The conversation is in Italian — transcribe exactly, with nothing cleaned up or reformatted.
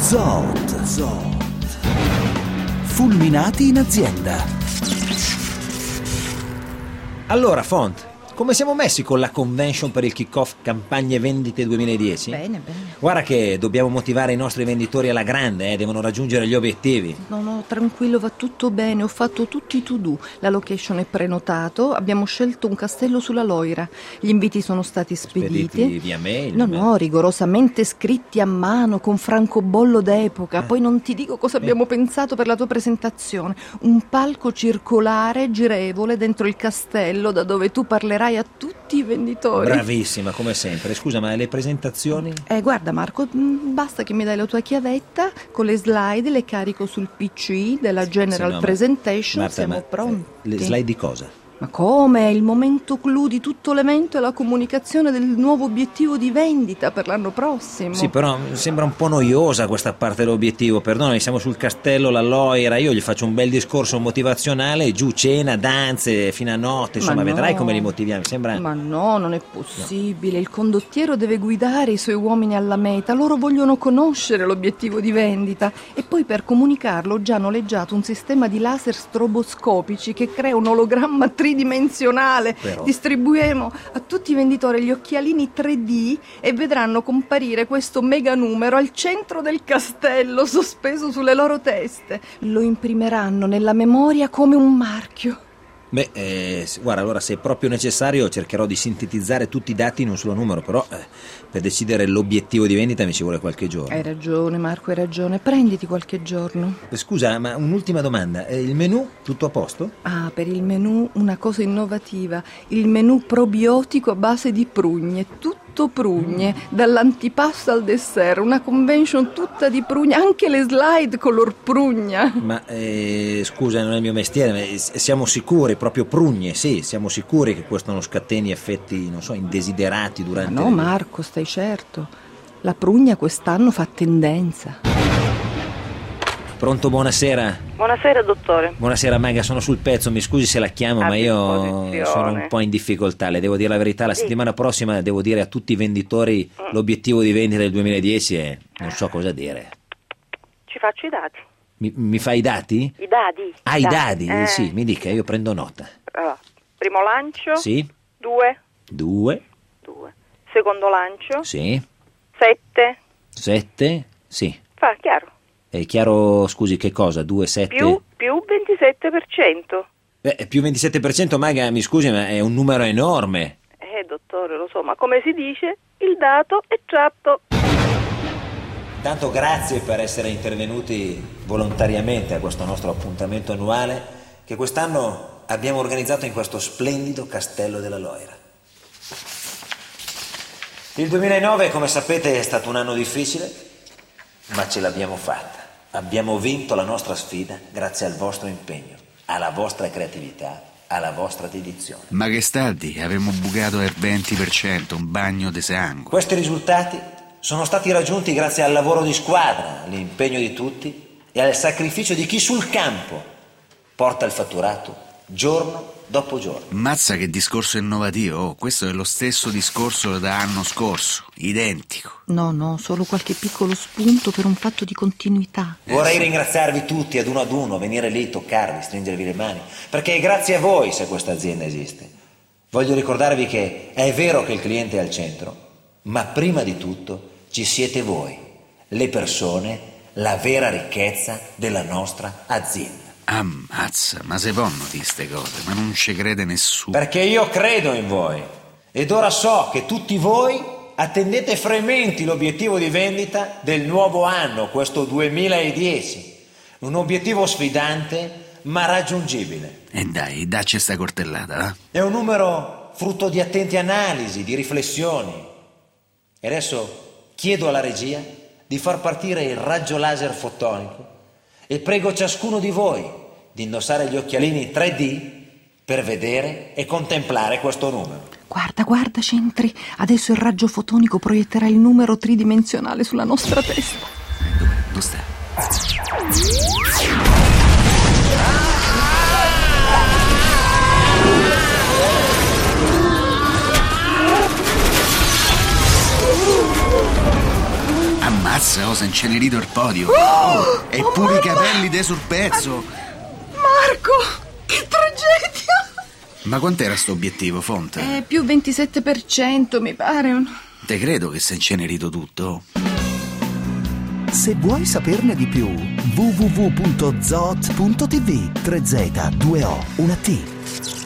Zoot. Zoot. Fulminati in azienda. Allora, Font, come siamo messi con la convention per il kick-off campagne vendite duemiladieci? Bene, bene. Guarda che dobbiamo motivare i nostri venditori alla grande, eh, devono raggiungere gli obiettivi. No, no, tranquillo, va tutto bene. Ho fatto tutti i to-do. La location è prenotato. Abbiamo scelto un castello sulla Loira. Gli inviti sono stati spediti. Spediti via mail? No, no, rigorosamente scritti a mano con francobollo d'epoca. Poi non ti dico cosa abbiamo pensato per la tua presentazione. Un palco circolare girevole dentro il castello da dove tu parlerai a tutti i venditori. Bravissima, come sempre. Scusa, ma le presentazioni? Eh, guarda Marco, basta che mi dai la tua chiavetta, con le slide le carico sul P C della General Sì, no, Presentation, Marta, siamo ma, pronti. Le slide di cosa? Ma come? Il momento clou di tutto l'evento è la comunicazione del nuovo obiettivo di vendita per l'anno prossimo. Sì, però sembra un po' noiosa questa parte dell'obiettivo. Perdonami, siamo sul castello, la Loira, io gli faccio un bel discorso motivazionale, giù cena, danze, fino a notte, insomma, Ma no. vedrai come li motiviamo. Sembra... Ma no, non è possibile. No. Il condottiero deve guidare i suoi uomini alla meta. Loro vogliono conoscere l'obiettivo di vendita. E poi per comunicarlo ho già noleggiato un sistema di laser stroboscopici che crea un ologramma tridimensionale. Però... Distribuiremo a tutti i venditori gli occhialini tre D e vedranno comparire questo mega numero al centro del castello, sospeso sulle loro teste. Lo imprimeranno nella memoria come un marchio. Beh, eh, guarda, allora se è proprio necessario cercherò di sintetizzare tutti i dati in un solo numero, però eh, per decidere l'obiettivo di vendita mi ci vuole qualche giorno. Hai ragione Marco, hai ragione, prenditi qualche giorno. Eh, Scusa, ma un'ultima domanda, eh, il menù tutto a posto? Ah, per il menù una cosa innovativa, il menù probiotico a base di prugne, tutto prugne, dall'antipasto al dessert, una convention tutta di prugne, anche le slide color prugna. Ma eh, scusa, non è il mio mestiere, ma eh, siamo sicuri, proprio prugne, sì, siamo sicuri che questo non scateni effetti, non so, indesiderati durante... Ma no, le... Marco, stai certo, la prugna quest'anno fa tendenza. Pronto, buonasera. Buonasera dottore. Buonasera Maga, sono sul pezzo, mi scusi se la chiamo, A ma io disposizione. sono un po' in difficoltà, le devo dire la verità, la Sì. settimana prossima devo dire a tutti i venditori Mm. l'obiettivo di vendita del duemiladieci e non so cosa dire. Ci faccio i dati. Mi, mi fa i dati? I dadi. Ah, i dadi, Eh. sì, mi dica, io prendo nota. Allora, primo lancio. Sì, Due. due, Due. Secondo lancio. sì, Sette. sette, sì. Fa, chiaro. È chiaro, scusi, che cosa? due, sette? Più, più ventisette per cento. Beh, più ventisette per cento, Maga, mi scusi, ma è un numero enorme. Eh, dottore, lo so, ma come si dice, il dato è tratto. Intanto grazie per essere intervenuti volontariamente a questo nostro appuntamento annuale che quest'anno abbiamo organizzato in questo splendido castello della Loira. Il duemilanove, come sapete, è stato un anno difficile, ma ce l'abbiamo fatta. Abbiamo vinto la nostra sfida grazie al vostro impegno, alla vostra creatività, alla vostra dedizione. Ma che stardi, avevamo bucato il venti per cento, un bagno di sangue. Questi risultati sono stati raggiunti grazie al lavoro di squadra, all'impegno di tutti e al sacrificio di chi sul campo porta il fatturato giorno dopo giorno. Mazza che discorso innovativo, oh, questo è lo stesso discorso da anno scorso, identico. No, no, solo qualche piccolo spunto per un fatto di continuità. Vorrei ringraziarvi tutti ad uno ad uno, venire lì, toccarvi, stringervi le mani, perché è grazie a voi se questa azienda esiste. Voglio ricordarvi che è vero che il cliente è al centro, ma prima di tutto ci siete voi, le persone, la vera ricchezza della nostra azienda. Ammazza, ma se possono di ste cose, ma non ci crede nessuno. Perché io credo in voi ed ora so che tutti voi attendete frementi l'obiettivo di vendita del nuovo anno, questo duemiladieci. Un obiettivo sfidante ma raggiungibile. E dai, dacci sta cortellata, va? È un numero frutto di attente analisi, di riflessioni. E adesso chiedo alla regia di far partire il raggio laser fotonico e prego ciascuno di voi di indossare gli occhialini tre D per vedere e contemplare questo numero. Guarda, guarda, Centri, adesso il raggio fotonico proietterà il numero tridimensionale sulla nostra testa. Dove? Dove sta? Ammazza! stessa cosa, incenerito il podio. Oh, e oh, pure mamma. i capelli dei sul pezzo. Marco, che tragedia! Ma quant'era sto obiettivo, Fonte? Eh, più ventisette per cento, mi pare. Te credo che si è incenerito tutto. Se vuoi saperne di più, w w w punto zoot punto t v. tre Z due O una T.